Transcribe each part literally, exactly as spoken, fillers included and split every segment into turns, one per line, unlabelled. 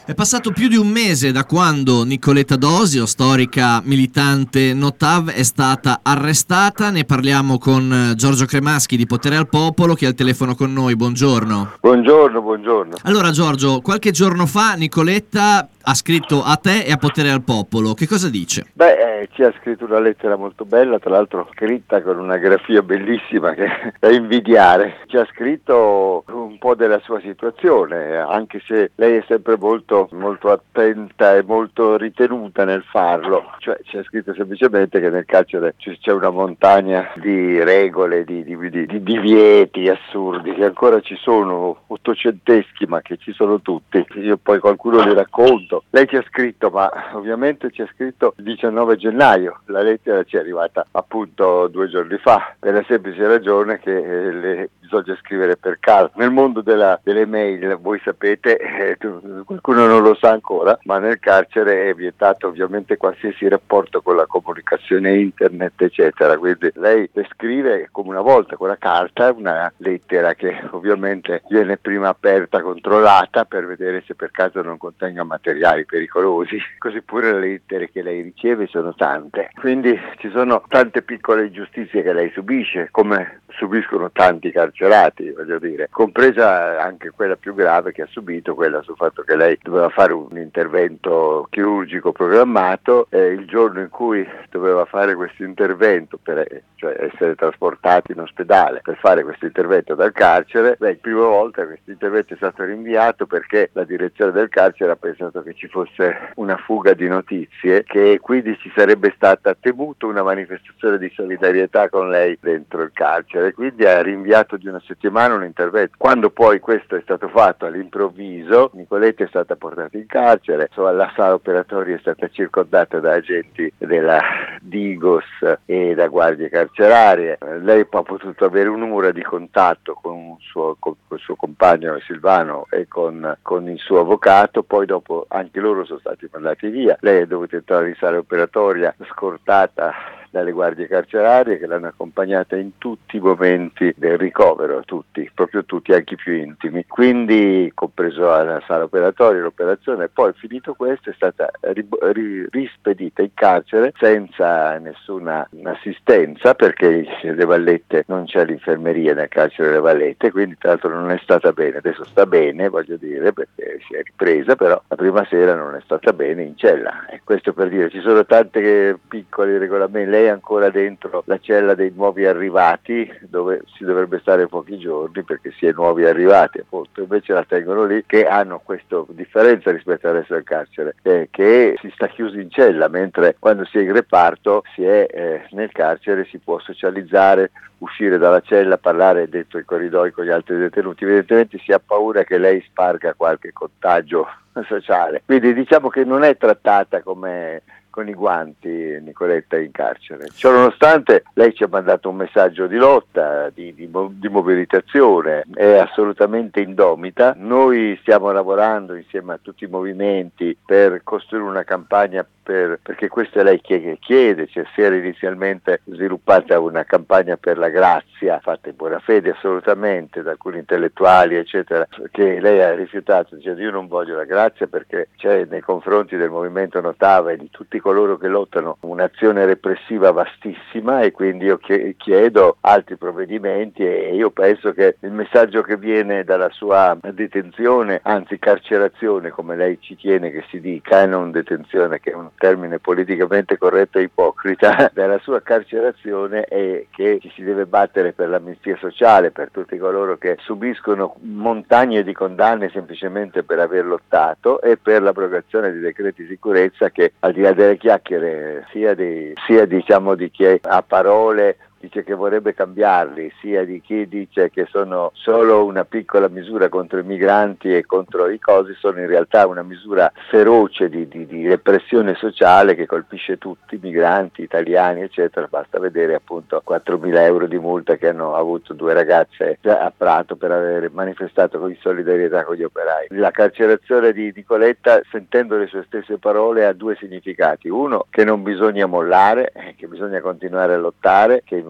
È passato più di un mese da quando Nicoletta Dosio, storica militante No T A V, è stata arrestata. Ne parliamo con Giorgio Cremaschi di Potere al Popolo, che è al telefono con noi. Buongiorno.
Buongiorno, buongiorno.
Allora Giorgio, qualche giorno fa Nicoletta ha scritto a te e a Potere al Popolo. Che cosa dice?
Beh, eh, ci ha scritto una lettera molto bella, tra l'altro scritta con una grafia bellissima che è da invidiare. Ci ha scritto un po' della sua situazione, anche se lei è sempre molto, molto attenta e molto ritenuta nel farlo. Cioè, ci ha scritto semplicemente che nel carcere c'è una montagna di regole, di, di, di, di divieti assurdi, che ancora ci sono, ottocenteschi, ma che ci sono tutti. Io poi qualcuno li racconto. Lei ci ha scritto, ma ovviamente ci ha scritto il diciannove gennaio, la lettera ci è arrivata appunto due giorni fa, per la semplice ragione che eh, le bisogna scrivere per carta. Nel mondo della, delle mail, voi sapete, eh, qualcuno non lo sa ancora, ma nel carcere è vietato ovviamente qualsiasi rapporto con la comunicazione internet, eccetera. Quindi lei le scrive come una volta con la carta una lettera che ovviamente viene prima aperta, controllata per vedere se per caso non contenga materiali pericolosi. Così pure le lettere che lei riceve sono tante. Quindi ci sono tante piccole ingiustizie che lei subisce, come subiscono tanti carcerati, voglio dire, compresa anche quella più grave che ha subito, quella sul fatto che lei doveva fare un intervento chirurgico programmato e il giorno in cui doveva fare questo intervento, per cioè essere trasportati in ospedale per fare questo intervento dal carcere, beh, prima volta questo intervento è stato rinviato perché la direzione del carcere ha pensato che ci fosse una fuga di notizie, che quindi ci sarebbe stata temuto una manifestazione di solidarietà con lei dentro il carcere, e quindi ha rinviato di una settimana un intervento. Quando poi questo è stato fatto all'improvviso, Nicoletta è stata portata in carcere, insomma, la sala operatoria è stata circondata da agenti della Digos e da guardie carcerarie. Lei ha potuto avere un'ora di contatto con, un suo, con il suo compagno Silvano e con, con il suo avvocato, poi dopo anche loro sono stati mandati via. Lei è dovuta entrare in sala operatoria scortata dalle guardie carcerarie che l'hanno accompagnata in tutti i momenti del ricovero, tutti, proprio tutti, anche i più intimi. Quindi, compreso la sala operatoria, l'operazione, poi finito questo è stata ri- ri- rispedita in carcere senza nessuna assistenza, perché le Vallette non c'è l'infermeria nel carcere delle Vallette, quindi tra l'altro non è stata bene. Adesso sta bene, voglio dire, perché si è ripresa, però la prima sera non è stata bene in cella. E questo per dire, ci sono tante piccoli regolamenti. Lei è ancora dentro la cella dei nuovi arrivati, dove si dovrebbe stare pochi giorni perché si è nuovi arrivati, appunto. Invece la tengono lì, che hanno questa differenza rispetto al resto del carcere, eh, che si sta chiusi in cella, mentre quando si è in reparto si è eh, nel carcere, si può socializzare, uscire dalla cella, parlare dentro i corridoi con gli altri detenuti. Evidentemente si ha paura che lei sparga qualche contagio sociale, quindi diciamo che non è trattata come con i guanti Nicoletta in carcere. Ciononostante lei ci ha mandato un messaggio di lotta, di, di, di mobilitazione, è assolutamente indomita. Noi stiamo lavorando insieme a tutti i movimenti per costruire una campagna per, perché questo è lei che chiede, cioè si era inizialmente sviluppata una campagna per la grazia, fatta in buona fede assolutamente da alcuni intellettuali eccetera, che lei ha rifiutato, dicendo io non voglio la grazia perché c'è nei confronti del movimento No T A V e di tutti coloro che lottano un'azione repressiva vastissima, e quindi io chiedo altri provvedimenti, e io penso che il messaggio che viene dalla sua detenzione, anzi carcerazione come lei ci tiene che si dica, e non detenzione che è un termine politicamente corretto e ipocrita, dalla sua carcerazione è che ci si deve battere per l'amnistia sociale, per tutti coloro che subiscono montagne di condanne semplicemente per aver lottato, e per l'abrogazione di decreti di sicurezza che, al di là delle chiacchiere sia di, sia diciamo di chi ha parole dice che vorrebbe cambiarli, sia di chi dice che sono solo una piccola misura contro i migranti e contro i cosi, sono in realtà una misura feroce di, di, di repressione sociale che colpisce tutti, migranti, italiani eccetera. Basta vedere appunto quattromila euro di multa che hanno avuto due ragazze a Prato per aver manifestato con solidarietà con gli operai. La carcerazione di Nicoletta, sentendo le sue stesse parole, ha due significati: uno, che non bisogna mollare, che bisogna continuare a lottare, che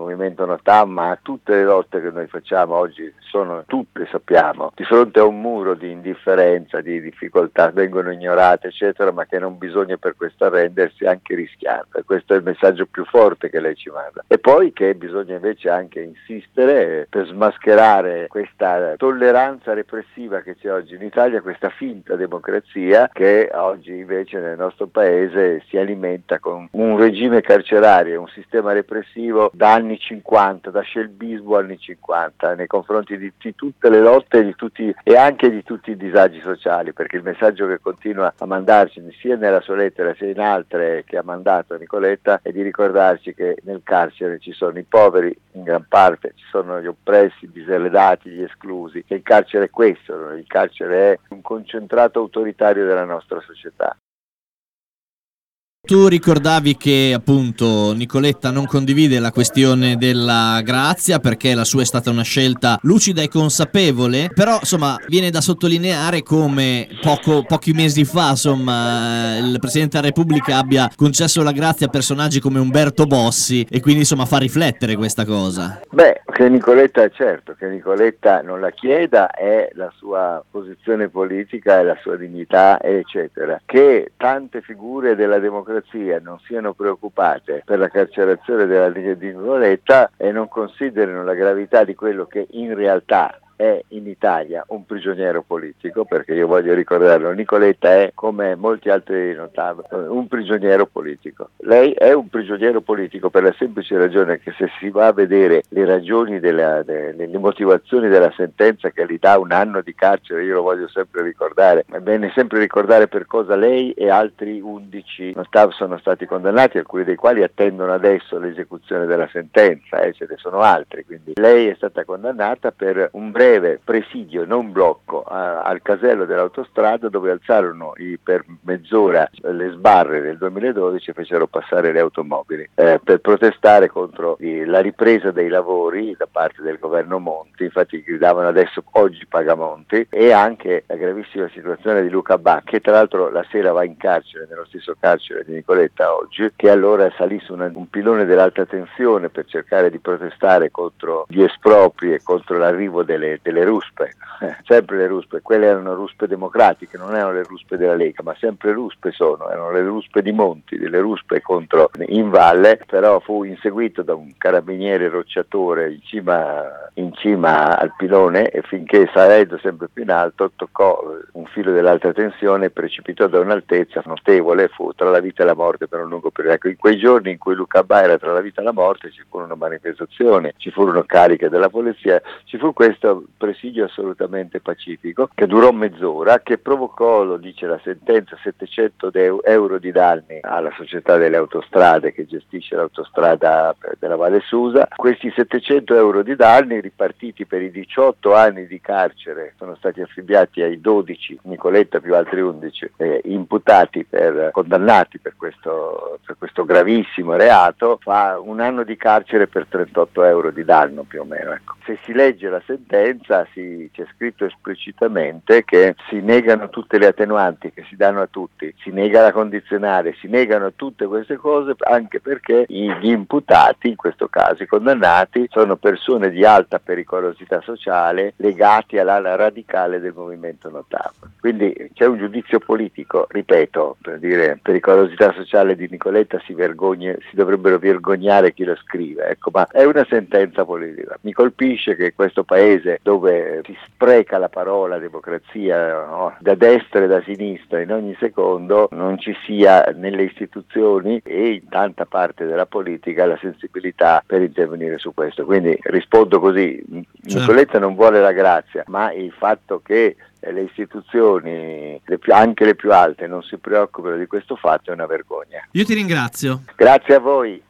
movimento Notam, ma a tutte le lotte che noi facciamo oggi, sono tutte, sappiamo, di fronte a un muro di indifferenza, di difficoltà, vengono ignorate eccetera, ma che non bisogna per questo arrendersi anche rischiando, e questo è il messaggio più forte che lei ci manda. E poi che bisogna invece anche insistere per smascherare questa tolleranza repressiva che c'è oggi in Italia, questa finta democrazia che oggi invece nel nostro paese si alimenta con un regime carcerario, un sistema repressivo da anni cinquanta, da scelbismo anni cinquanta, nei confronti di, di tutte le lotte di tutti, e anche di tutti i disagi sociali, perché il messaggio che continua a mandarci sia nella sua lettera sia in altre che ha mandato a Nicoletta è di ricordarci che nel carcere ci sono i poveri in gran parte, ci sono gli oppressi, i diseredati, gli esclusi, che il carcere è questo, il carcere è un concentrato autoritario della nostra società.
Tu ricordavi che appunto Nicoletta non condivide la questione della grazia perché la sua è stata una scelta lucida e consapevole, però insomma viene da sottolineare come poco, pochi mesi fa insomma il Presidente della Repubblica abbia concesso la grazia a personaggi come Umberto Bossi, e quindi insomma fa riflettere questa cosa.
Beh, che Nicoletta, certo, che Nicoletta non la chieda è la sua posizione politica e la sua dignità eccetera, che tante figure della democrazia non siano preoccupate per la carcerazione della di Nicoletta e non considerino la gravità di quello che in realtà è in Italia un prigioniero politico, perché io voglio ricordarlo, Nicoletta è, come molti altri Notam, un prigioniero politico. Lei è un prigioniero politico per la semplice ragione che se si va a vedere le ragioni, della, delle, le motivazioni della sentenza che gli dà un anno di carcere, io lo voglio sempre ricordare, è bene sempre ricordare per cosa lei e altri undici Notam sono stati condannati, alcuni dei quali attendono adesso l'esecuzione della sentenza, eh, ce ne sono altri, quindi lei è stata condannata per un breve presidio, non blocco, a, al casello dell'autostrada, dove alzarono i, per mezz'ora le sbarre del duemiladodici e fecero passare le automobili eh, per protestare contro i, la ripresa dei lavori da parte del governo Monti. Infatti gridavano adesso oggi Pagamonti, e anche la gravissima situazione di Luca Bacchi, che tra l'altro la sera va in carcere, nello stesso carcere di Nicoletta oggi, che allora salì su una, un pilone dell'alta tensione per cercare di protestare contro gli espropri e contro l'arrivo delle delle ruspe, eh, sempre le ruspe, quelle erano ruspe democratiche, non erano le ruspe della Lega, ma sempre ruspe sono, erano le ruspe di Monti, delle ruspe contro in valle, però fu inseguito da un carabiniere rocciatore in cima, in cima al pilone, e finché salendo sempre più in alto toccò un filo dell'alta tensione e precipitò da un'altezza notevole, fu tra la vita e la morte per un lungo periodo. Ecco, in quei giorni in cui Luca Ba era tra la vita e la morte ci furono manifestazioni, ci furono cariche della polizia, ci fu questo presidio assolutamente pacifico che durò mezz'ora, che provocò, lo dice la sentenza, settecento euro di danni alla società delle autostrade che gestisce l'autostrada della Valle Susa. Questi settecento euro di danni, ripartiti per i diciotto anni di carcere, sono stati affibbiati ai dodici, Nicoletta più altri undici, eh, imputati per, condannati per questo, per questo gravissimo reato, fa un anno di carcere per trentotto euro di danno più o meno. Ecco. Se si legge la sentenza si, c'è scritto esplicitamente che si negano tutte le attenuanti che si danno a tutti, si nega la condizionale, si negano tutte queste cose, anche perché gli imputati, in questo caso i condannati, sono persone di alta pericolosità sociale legati all'ala radicale del movimento Notam. Quindi c'è un giudizio politico, ripeto, per dire pericolosità sociale di Nicoletta si vergogna, si dovrebbero vergognare chi lo scrive, ecco, ma è una sentenza politica. Mi colpisce che questo paese, dove si spreca la parola democrazia, no, da destra e da sinistra in ogni secondo, non ci sia nelle istituzioni e in tanta parte della politica la sensibilità per intervenire su questo. Quindi rispondo così, certo. Nicoletta non vuole la grazia, ma il fatto che le istituzioni, le più, anche le più alte, non si preoccupano di questo fatto è una vergogna.
Io ti ringrazio.
Grazie a voi.